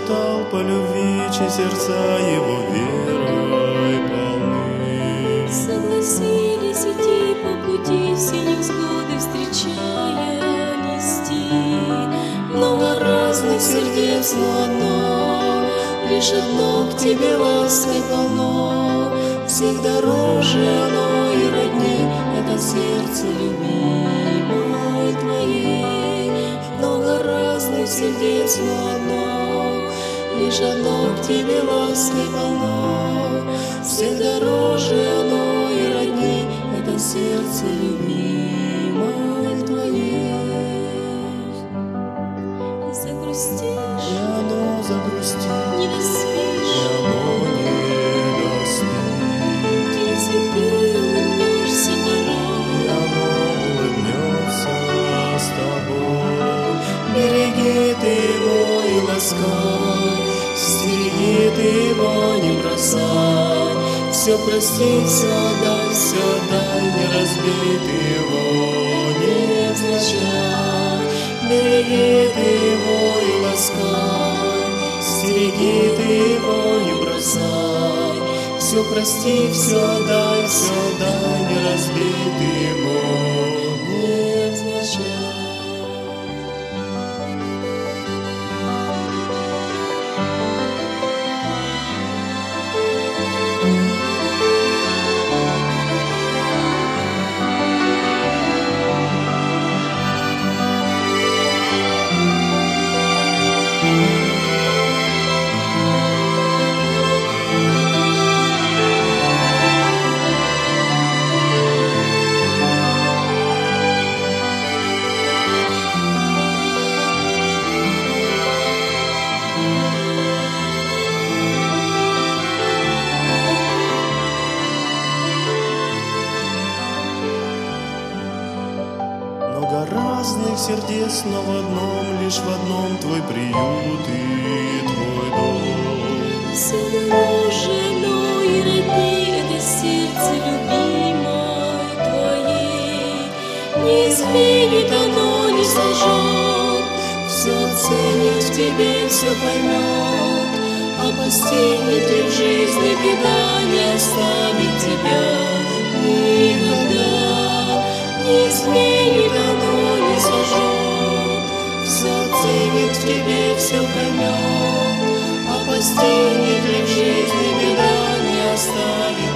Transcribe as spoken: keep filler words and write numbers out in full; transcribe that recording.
испытал по любви, чьи сердца его верой полны. Согласились идти по пути, все невзгоды встречая нести. Много разных сердец, но одно, лишь одно к тебе лаской полно. Всех дороже оно и родней, это сердце любимой твоей. Много разных сердец, но одно, лишь одно к тебе лаской полно. Всех дороже оно и родней, это сердце любимой твоей. И загрустишь, И оно загрустит, не доспишь, и оно не доспит, если ты улыбнешься порой. и оно улыбнется с тобой. Береги ты его и ласкай, стереги ты его, не бросай. Все прости, все дай, все дай, не разбей ты его, невзначай. Береги ты его и ласкай, стереги ты его, не бросай. Все прости, все дай, все дай, не разбей ты его, невзначай. Много разных сердец, но в одном, лишь в одном твой приют и твой дом. Все дороже оно и родней, это сердце любимой твоей. Не изменит оно, не сожжет, все оценит в тебе, все поймет. А постигнет ли в жизни беда, не оставит тебя никогда. Не изменит оно, не сожжет, все оценит в тебе, все поймет. А постигнет ли в жизни беда, не оставит